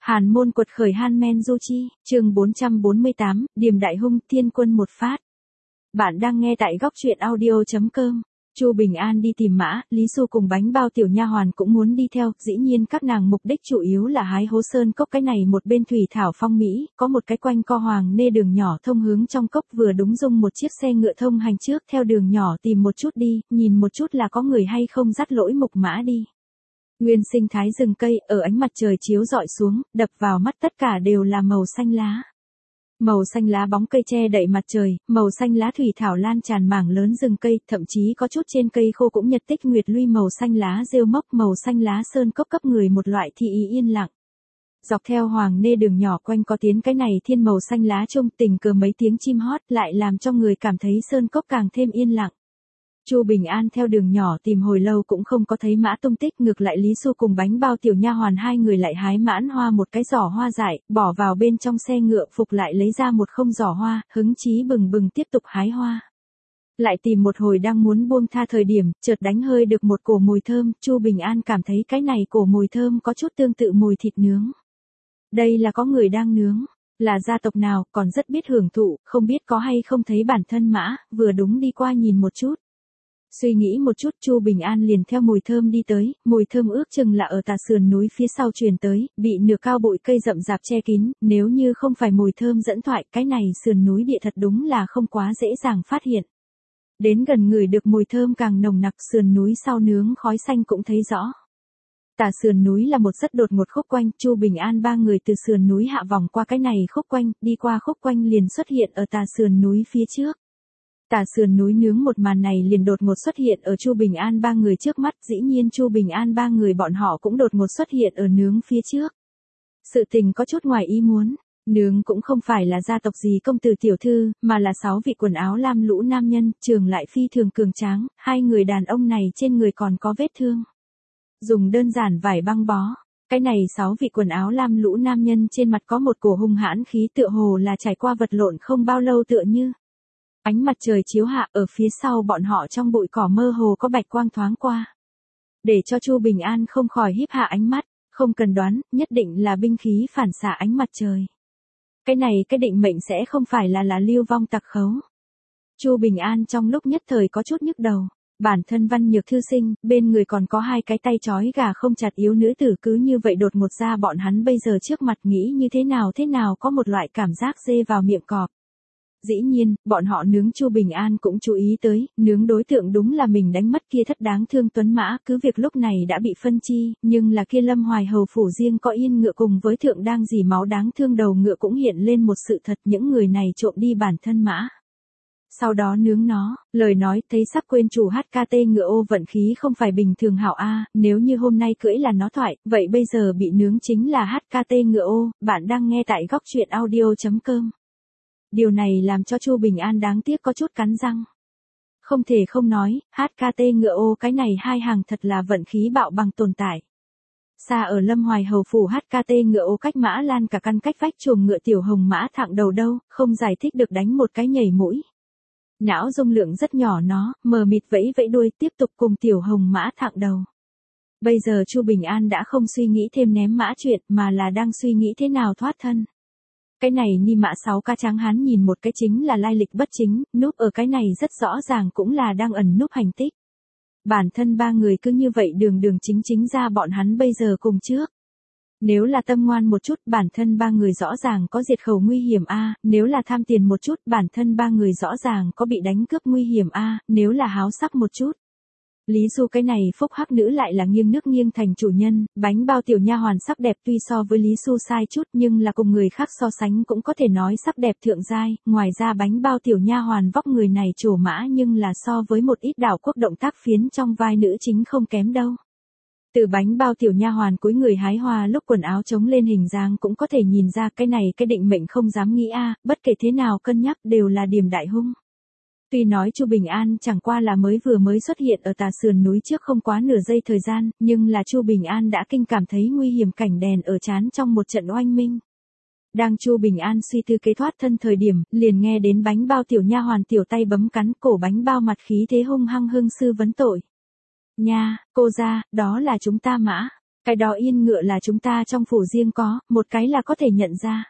Hàn môn quật khởi Han Men Du Chi, chương 448, Điềm Đại Hung, Thiên Quân một phát. Bạn đang nghe tại góc truyện audio.com. Chu Bình An đi tìm mã, Lý Xu cùng bánh bao tiểu nha hoàn cũng muốn đi theo, dĩ nhiên các nàng mục đích chủ yếu là hái hố sơn cốc. Cái này một bên thủy thảo phong mỹ, có một cái quanh co hoàng nê đường nhỏ thông hướng trong cốc, vừa đúng dung một chiếc xe ngựa thông hành trước, theo đường nhỏ tìm một chút đi, nhìn một chút là có người hay không dắt lỗi mục mã đi. Nguyên sinh thái rừng cây, ở ánh mặt trời chiếu rọi xuống, đập vào mắt tất cả đều là màu xanh lá. Màu xanh lá bóng cây che đậy mặt trời, màu xanh lá thủy thảo lan tràn mảng lớn rừng cây, thậm chí có chút trên cây khô cũng nhật tích nguyệt luy màu xanh lá rêu mốc, màu xanh lá sơn cốc cấp người một loại thị ý yên lặng. Dọc theo hoàng nê đường nhỏ quanh có tiến cái này thiên màu xanh lá trung, tình cờ mấy tiếng chim hót lại làm cho người cảm thấy sơn cốc càng thêm yên lặng. Chu Bình An theo đường nhỏ tìm hồi lâu cũng không có thấy mã tung tích, ngược lại Lý Xu cùng bánh bao tiểu nha hoàn hai người lại hái mãn hoa một cái giỏ hoa dại, bỏ vào bên trong xe ngựa, phục lại lấy ra một không giỏ hoa, hứng chí bừng bừng tiếp tục hái hoa. Lại tìm một hồi đang muốn buông tha thời điểm, chợt đánh hơi được một cổ mùi thơm, Chu Bình An cảm thấy cái này cổ mùi thơm có chút tương tự mùi thịt nướng. Đây là có người đang nướng. Là gia tộc nào, còn rất biết hưởng thụ, không biết có hay không thấy bản thân mã, vừa đúng đi qua nhìn một chút. Suy nghĩ một chút, Chu Bình An liền theo mùi thơm đi tới, mùi thơm ước chừng là ở tà sườn núi phía sau truyền tới, bị nửa cao bụi cây rậm rạp che kín, nếu như không phải mùi thơm dẫn thoại, cái này sườn núi địa thật đúng là không quá dễ dàng phát hiện. Đến gần người được mùi thơm càng nồng nặc, sườn núi sau nướng khói xanh cũng thấy rõ. Tà sườn núi là một rất đột ngột khúc quanh, Chu Bình An ba người từ sườn núi hạ vòng qua cái này khúc quanh, đi qua khúc quanh liền xuất hiện ở tà sườn núi phía trước. Tà sườn núi nướng một màn này liền đột ngột xuất hiện ở Chu Bình An ba người trước mắt, dĩ nhiên Chu Bình An ba người bọn họ cũng đột ngột xuất hiện ở nướng phía trước. Sự tình có chút ngoài ý muốn, nướng cũng không phải là gia tộc gì công tử tiểu thư, mà là 6 vị quần áo lam lũ nam nhân, trường lại phi thường cường tráng, hai người đàn ông này trên người còn có vết thương. Dùng đơn giản vải băng bó. Cái này 6 vị quần áo lam lũ nam nhân trên mặt có một cổ hung hãn khí, tựa hồ là trải qua vật lộn không bao lâu tựa như. Ánh mặt trời chiếu hạ, ở phía sau bọn họ trong bụi cỏ mơ hồ có bạch quang thoáng qua. Để cho Chu Bình An không khỏi híp hạ ánh mắt, không cần đoán, nhất định là binh khí phản xạ ánh mặt trời. Cái này cái định mệnh sẽ không phải là lưu vong tặc khấu. Chu Bình An trong lúc nhất thời có chút nhức đầu. Bản thân văn nhược thư sinh, bên người còn có hai cái tay trói gà không chặt yếu nữ tử, cứ như vậy đột ngột ra bọn hắn bây giờ trước mặt nghĩ như thế nào có một loại cảm giác dê vào miệng cọp. Dĩ nhiên, bọn họ nướng Chu Bình An cũng chú ý tới, nướng đối tượng đúng là mình đánh mất kia thất đáng thương tuấn mã, cứ việc lúc này đã bị phân chi, nhưng là kia Lâm Hoài hầu phủ riêng có yên ngựa cùng với thượng đang dỉ máu đáng thương đầu ngựa cũng hiện lên một sự thật, những người này trộm đi bản thân mã. Sau đó nướng nó, lời nói thấy sắp quên chủ HKT ngựa ô vận khí không phải bình thường hảo a, nếu như hôm nay cưỡi là nó thoại, vậy bây giờ bị nướng chính là HKT ngựa ô, bạn đang nghe tại góc truyện audio.com. Điều này làm cho Chu Bình An đáng tiếc có chút cắn răng. Không thể không nói, HKT ngựa ô cái này hai hàng thật là vận khí bạo bằng tồn tại. Xa ở Lâm Hoài hầu phủ HKT ngựa ô cách Mã Lan cả căn cách vách chuồng ngựa tiểu hồng mã thẳng đầu đâu, không giải thích được đánh một cái nhảy mũi. Não dung lượng rất nhỏ nó, mờ mịt vẫy vẫy đuôi tiếp tục cùng tiểu hồng mã thẳng đầu. Bây giờ Chu Bình An đã không suy nghĩ thêm ném mã chuyện mà là đang suy nghĩ thế nào thoát thân. Cái này ni mã 6 ca tráng hán nhìn một cái chính là lai lịch bất chính, núp ở cái này rất rõ ràng cũng là đang ẩn núp hành tích. Bản thân ba người cứ như vậy đường chính ra bọn hắn bây giờ cùng trước. Nếu là tâm ngoan một chút, bản thân ba người rõ ràng có diệt khẩu nguy hiểm a, nếu là tham tiền một chút, bản thân ba người rõ ràng có bị đánh cướp nguy hiểm a, nếu là háo sắc một chút. Lý Du cái này phúc hắc nữ lại là nghiêng nước nghiêng thành chủ nhân, bánh bao tiểu nha hoàn sắc đẹp tuy so với Lý Du sai chút nhưng là cùng người khác so sánh cũng có thể nói sắc đẹp thượng giai, ngoài ra bánh bao tiểu nha hoàn vóc người này trổ mã nhưng là so với một ít đảo quốc động tác phiến trong vai nữ chính không kém đâu. Từ bánh bao tiểu nha hoàn cúi người hái hoa lúc quần áo chống lên hình dáng cũng có thể nhìn ra cái này cái định mệnh không dám nghĩ a, bất kể thế nào cân nhắc đều là điểm đại hung. Tuy nói Chu Bình An chẳng qua là vừa mới xuất hiện ở tà sườn núi trước không quá nửa giây thời gian, nhưng là Chu Bình An đã kinh cảm thấy nguy hiểm cảnh đèn ở trán trong một trận oanh minh. Đang Chu Bình An suy tư kế thoát thân thời điểm, liền nghe đến bánh bao tiểu nha hoàn tiểu tay bấm cắn cổ bánh bao mặt khí thế hung hăng hưng sư vấn tội. Nha, cô ra, đó là chúng ta mã. Cái đó yên ngựa là chúng ta trong phủ riêng có, một cái là có thể nhận ra.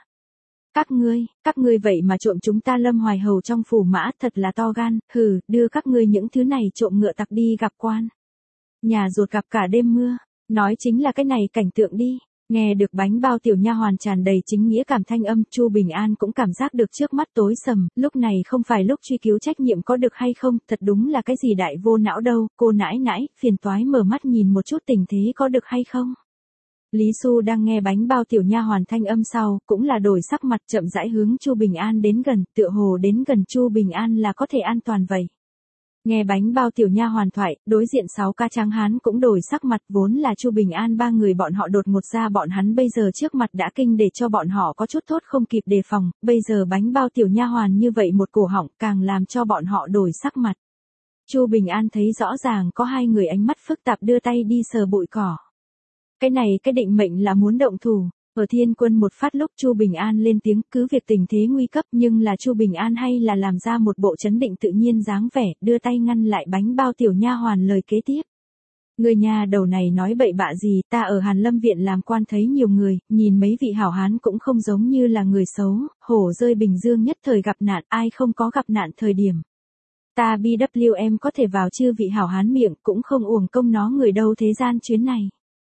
Các ngươi vậy mà trộm chúng ta Lâm Hoài Hầu trong phủ mã, thật là to gan, hừ, đưa các ngươi những thứ này trộm ngựa tặc đi gặp quan. Nhà ruột gặp cả đêm mưa, nói chính là cái này cảnh tượng đi. Nghe được bánh bao tiểu nha hoàn tràn đầy chính nghĩa cảm thanh âm, Chu Bình An cũng cảm giác được trước mắt tối sầm, lúc này không phải lúc truy cứu trách nhiệm có được hay không, thật đúng là cái gì đại vô não đâu, cô nãi nãi, phiền toái mở mắt nhìn một chút tình thế có được hay không. Lý Xu đang nghe bánh bao tiểu nha hoàn thanh âm sau, cũng là đổi sắc mặt chậm rãi hướng Chu Bình An đến gần, tựa hồ đến gần Chu Bình An là có thể an toàn vậy. Nghe bánh bao tiểu nha hoàn thoại, đối diện 6 ca tráng hán cũng đổi sắc mặt, vốn là Chu Bình An ba người bọn họ đột ngột ra bọn hắn bây giờ trước mặt đã kinh để cho bọn họ có chút thốt không kịp đề phòng, bây giờ bánh bao tiểu nha hoàn như vậy một cổ họng càng làm cho bọn họ đổi sắc mặt. Chu Bình An thấy rõ ràng có hai người ánh mắt phức tạp đưa tay đi sờ bụi cỏ. Cái này cái định mệnh là muốn động thủ. Ở Thiên Quân một phát lúc Chu Bình An lên tiếng, cứ việc tình thế nguy cấp nhưng là Chu Bình An hay là làm ra một bộ chấn định tự nhiên dáng vẻ, đưa tay ngăn lại bánh bao tiểu nha hoàn lời kế tiếp. Người nhà đầu này nói bậy bạ gì, ta ở Hàn Lâm viện làm quan thấy nhiều người, nhìn mấy vị hảo hán cũng không giống như là người xấu, hổ rơi Bình Dương nhất thời gặp nạn, ai không có gặp nạn thời điểm. Ta BWM có thể vào chư vị hảo hán miệng, cũng không uổng công nó người đâu thế gian chuyến này.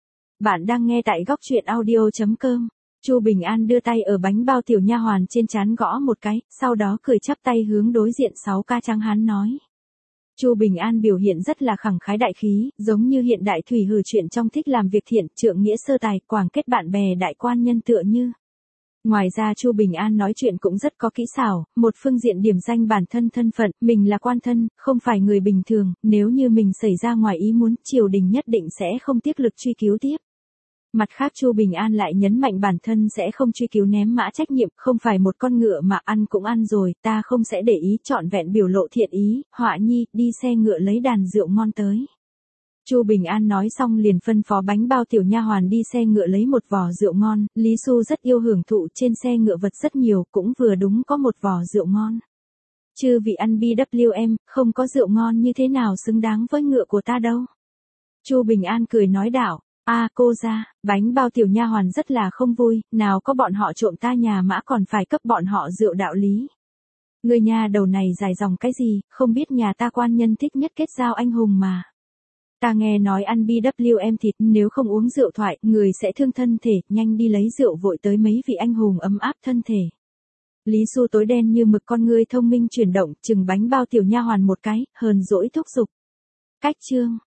Bạn đang nghe tại góc truyện audio.com. Chu Bình An đưa tay ở bánh bao tiểu nha hoàn trên trán gõ một cái, sau đó cười chắp tay hướng đối diện 6 ca tráng hán nói. Chu Bình An biểu hiện rất là khẳng khái đại khí, giống như hiện đại thủy hử chuyện trong thích làm việc thiện, trượng nghĩa sơ tài, quảng kết bạn bè đại quan nhân tựa như. Ngoài ra Chu Bình An nói chuyện cũng rất có kỹ xảo, một phương diện điểm danh bản thân thân phận, mình là quan thân, không phải người bình thường, nếu như mình xảy ra ngoài ý muốn, triều đình nhất định sẽ không tiếc lực truy cứu tiếp. Mặt khác Chu Bình An lại nhấn mạnh bản thân sẽ không truy cứu ném mã trách nhiệm, không phải một con ngựa mà ăn cũng ăn rồi, ta không sẽ để ý, trọn vẹn biểu lộ thiện ý, họa nhi, đi xe ngựa lấy đàn rượu ngon tới. Chu Bình An nói xong liền phân phó bánh bao tiểu nha hoàn đi xe ngựa lấy một vò rượu ngon, Lý Xu rất yêu hưởng thụ, trên xe ngựa vật rất nhiều, cũng vừa đúng có một vò rượu ngon. Chư vị ăn BWM, không có rượu ngon như thế nào xứng đáng với ngựa của ta đâu. Chu Bình An cười nói đạo. Cô ra, bánh bao tiểu nha hoàn rất là không vui, nào có bọn họ trộm ta nhà mã còn phải cấp bọn họ rượu đạo lý. Người nhà đầu này dài dòng cái gì, không biết nhà ta quan nhân thích nhất kết giao anh hùng mà. Ta nghe nói ăn BWM thịt, nếu không uống rượu thoại, người sẽ thương thân thể, nhanh đi lấy rượu vội tới mấy vị anh hùng ấm áp thân thể. Lý Xu tối đen như mực con ngươi thông minh chuyển động, chừng bánh bao tiểu nha hoàn một cái, hờn dỗi thúc giục. Cách chương